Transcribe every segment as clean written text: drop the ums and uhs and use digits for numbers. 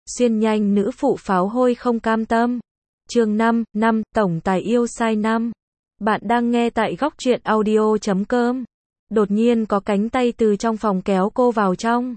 Xuyên nhanh nữ phụ pháo hôi không cam tâm. Chương 5, tổng tài yêu sai 5. Bạn đang nghe tại góc truyện audio.com. Đột nhiên có cánh tay từ trong phòng kéo cô vào trong.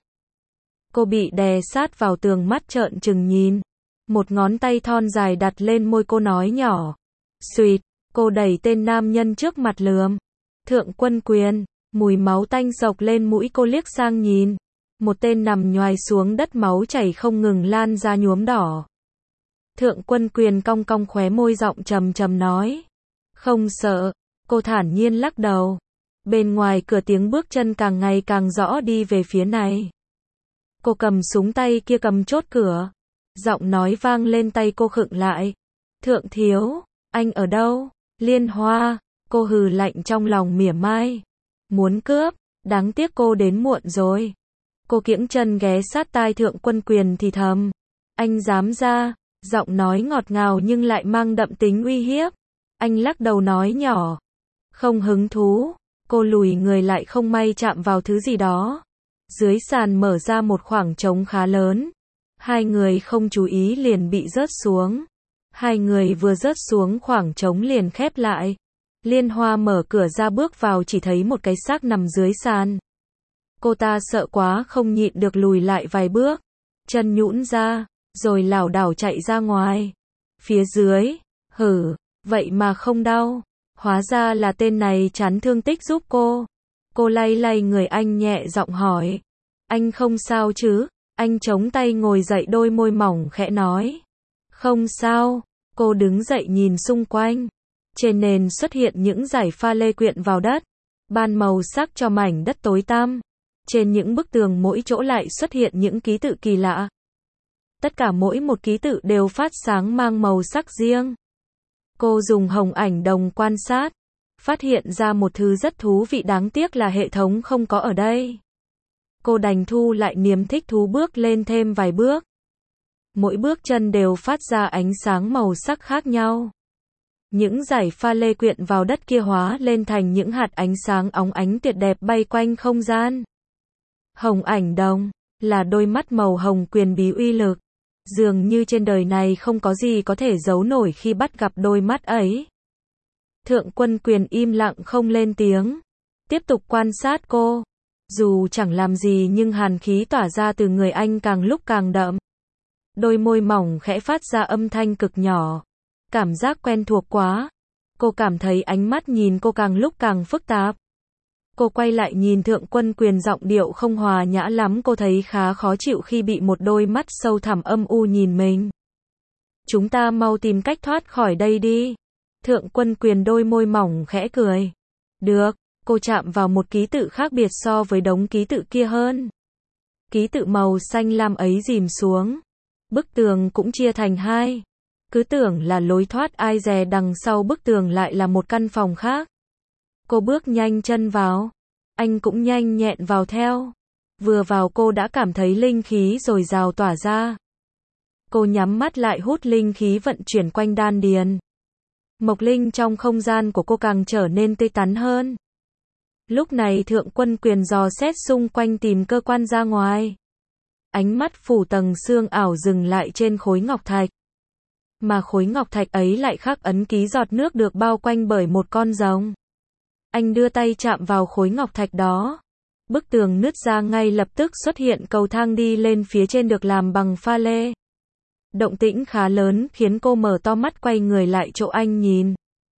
Cô bị đè sát vào tường, mắt trợn trừng nhìn. Một ngón tay thon dài đặt lên môi cô, nói nhỏ. Xuyệt, cô đẩy tên nam nhân trước mặt lườm. Thượng Quân Quyền, mùi máu tanh sộc lên mũi, cô liếc sang nhìn. Một tên nằm nhoài xuống đất, máu chảy không ngừng lan ra nhuốm đỏ. Thượng Quân Quyền cong cong khóe môi, giọng trầm trầm nói. Không sợ, cô thản nhiên lắc đầu. Bên ngoài cửa tiếng bước chân càng ngày càng rõ đi về phía này. Cô cầm súng, tay kia cầm chốt cửa. Giọng nói vang lên, tay cô khựng lại. Thượng thiếu, anh ở đâu? Liên Hoa, cô hừ lạnh trong lòng mỉa mai. Muốn cướp, đáng tiếc cô đến muộn rồi. Cô kiễng chân ghé sát tai Thượng Quân Quyền thì thầm. Anh dám ra, giọng nói ngọt ngào nhưng lại mang đậm tính uy hiếp. Anh lắc đầu nói nhỏ. Không hứng thú. Cô lùi người lại, không may chạm vào thứ gì đó. Dưới sàn mở ra một khoảng trống khá lớn. Hai người không chú ý liền bị rớt xuống. Hai người vừa rớt xuống, khoảng trống liền khép lại. Liên Hoa mở cửa ra bước vào, chỉ thấy một cái xác nằm dưới sàn. Cô ta sợ quá không nhịn được lùi lại vài bước. Chân nhũn ra, rồi lảo đảo chạy ra ngoài. Phía dưới, hử, vậy mà không đau. Hóa ra là tên này chắn thương tích giúp cô. Cô lay lay người anh, nhẹ giọng hỏi. Anh không sao chứ? Anh chống tay ngồi dậy, đôi môi mỏng khẽ nói. Không sao. Cô đứng dậy nhìn xung quanh. Trên nền xuất hiện những dải pha lê quyện vào đất. Ban màu sắc cho mảnh đất tối tăm. Trên những bức tường mỗi chỗ lại xuất hiện những ký tự kỳ lạ. Tất cả mỗi một ký tự đều phát sáng, mang màu sắc riêng. Cô dùng hồng ảnh đồng quan sát. Phát hiện ra một thứ rất thú vị, đáng tiếc là hệ thống không có ở đây. Cô đành thu lại niềm thích thú, bước lên thêm vài bước. Mỗi bước chân đều phát ra ánh sáng màu sắc khác nhau. Những dải pha lê quyện vào đất kia hóa lên thành những hạt ánh sáng óng ánh tuyệt đẹp, bay quanh không gian. Hồng ảnh đồng là đôi mắt màu hồng quyền bí uy lực. Dường như trên đời này không có gì có thể giấu nổi khi bắt gặp đôi mắt ấy. Thượng Quân Quyền im lặng không lên tiếng. Tiếp tục quan sát cô. Dù chẳng làm gì nhưng hàn khí tỏa ra từ người anh càng lúc càng đậm. Đôi môi mỏng khẽ phát ra âm thanh cực nhỏ. Cảm giác quen thuộc quá. Cô cảm thấy ánh mắt nhìn cô càng lúc càng phức tạp. Cô quay lại nhìn Thượng Quân Quyền, giọng điệu không hòa nhã lắm. Cô thấy khá khó chịu khi bị một đôi mắt sâu thẳm âm u nhìn mình. Chúng ta mau tìm cách thoát khỏi đây đi. Thượng Quân Quyền đôi môi mỏng khẽ cười. Được, cô chạm vào một ký tự khác biệt so với đống ký tự kia hơn. Ký tự màu xanh lam ấy rìm xuống. Bức tường cũng chia thành hai. Cứ tưởng là lối thoát, ai dè đằng sau bức tường lại là một căn phòng khác. Cô bước nhanh chân vào. Anh cũng nhanh nhẹn vào theo. Vừa vào cô đã cảm thấy linh khí dồi dào tỏa ra. Cô nhắm mắt lại, hút linh khí vận chuyển quanh đan điền. Mộc linh trong không gian của cô càng trở nên tươi tắn hơn. Lúc này Thượng Quân Quyền dò xét xung quanh tìm cơ quan ra ngoài. Ánh mắt phủ tầng xương ảo dừng lại trên khối ngọc thạch. Mà khối ngọc thạch ấy lại khắc ấn ký giọt nước được bao quanh bởi một con rồng. Anh đưa tay chạm vào khối ngọc thạch đó. Bức tường nứt ra, ngay lập tức xuất hiện cầu thang đi lên phía trên được làm bằng pha lê. Động tĩnh khá lớn khiến cô mở to mắt, quay người lại chỗ anh nhìn.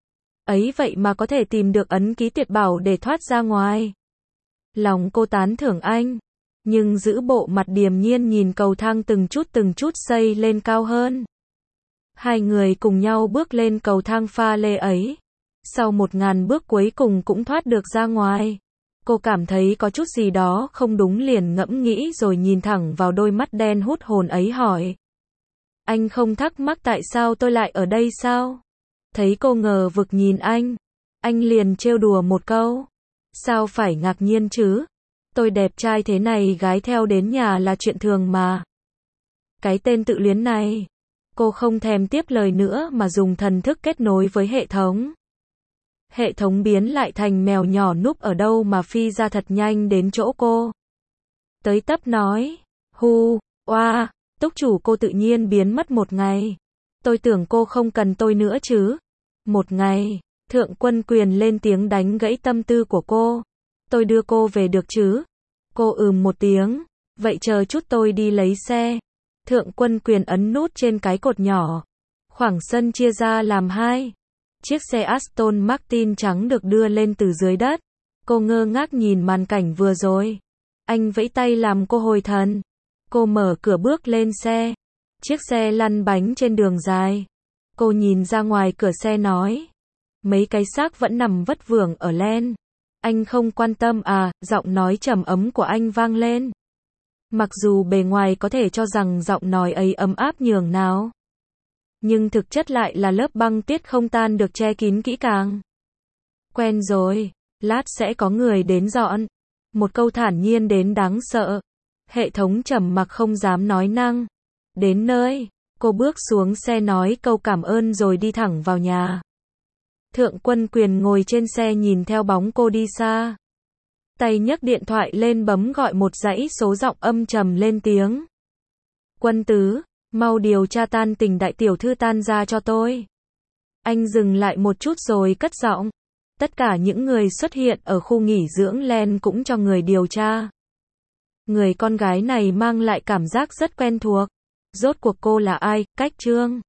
Ấy vậy mà có thể tìm được ấn ký tuyệt bảo để thoát ra ngoài. Lòng cô tán thưởng anh. Nhưng giữ bộ mặt điềm nhiên nhìn cầu thang từng chút xây lên cao hơn. Hai người cùng nhau bước lên cầu thang pha lê ấy. Sau 1000 bước cuối cùng cũng thoát được ra ngoài. Cô cảm thấy có chút gì đó không đúng, liền ngẫm nghĩ rồi nhìn thẳng vào đôi mắt đen hút hồn ấy hỏi. Anh không thắc mắc tại sao tôi lại ở đây sao? Thấy cô ngờ vực nhìn anh liền trêu đùa một câu. Sao phải ngạc nhiên chứ? Tôi đẹp trai thế này, gái theo đến nhà là chuyện thường mà. Cái tên tự luyến này. Cô không thèm tiếp lời nữa mà dùng thần thức kết nối với hệ thống. Hệ thống biến lại thành mèo nhỏ núp ở đâu mà phi ra thật nhanh đến chỗ cô. Tới tấp nói. Hu, oa, Túc chủ cô tự nhiên biến mất một ngày. Tôi tưởng cô không cần tôi nữa chứ. Một ngày, Thượng Quân Quyền lên tiếng đánh gãy tâm tư của cô. Tôi đưa cô về được chứ? Cô một tiếng. Vậy chờ chút tôi đi lấy xe. Thượng Quân Quyền ấn nút trên cái cột nhỏ. Khoảng sân chia ra làm hai. Chiếc xe Aston Martin trắng được đưa lên từ dưới đất. Cô ngơ ngác nhìn màn cảnh vừa rồi. Anh vẫy tay làm cô hồi thần. Cô mở cửa bước lên xe. Chiếc xe lăn bánh trên đường dài. Cô nhìn ra ngoài cửa xe nói. Mấy cái xác vẫn nằm vất vưởng ở len. Anh không quan tâm à, giọng nói trầm ấm của anh vang lên. Mặc dù bề ngoài có thể cho rằng giọng nói ấy ấm áp nhường nào. Nhưng thực chất lại là lớp băng tuyết không tan được che kín kỹ càng. Quen rồi, lát sẽ có người đến dọn. Một câu thản nhiên đến đáng sợ. Hệ thống trầm mặc không dám nói năng. Đến nơi, cô bước xuống xe nói câu cảm ơn rồi đi thẳng vào nhà. Thượng Quân Quyền ngồi trên xe nhìn theo bóng cô đi xa. Tay nhấc điện thoại lên bấm gọi một dãy số, giọng âm trầm lên tiếng. Quân tứ, mau điều tra tan tình đại tiểu thư tan ra cho tôi. Anh dừng lại một chút rồi cất giọng. Tất cả những người xuất hiện ở khu nghỉ dưỡng Len cũng cho người điều tra. Người con gái này mang lại cảm giác rất quen thuộc. Rốt cuộc cô là ai? Cách Trương.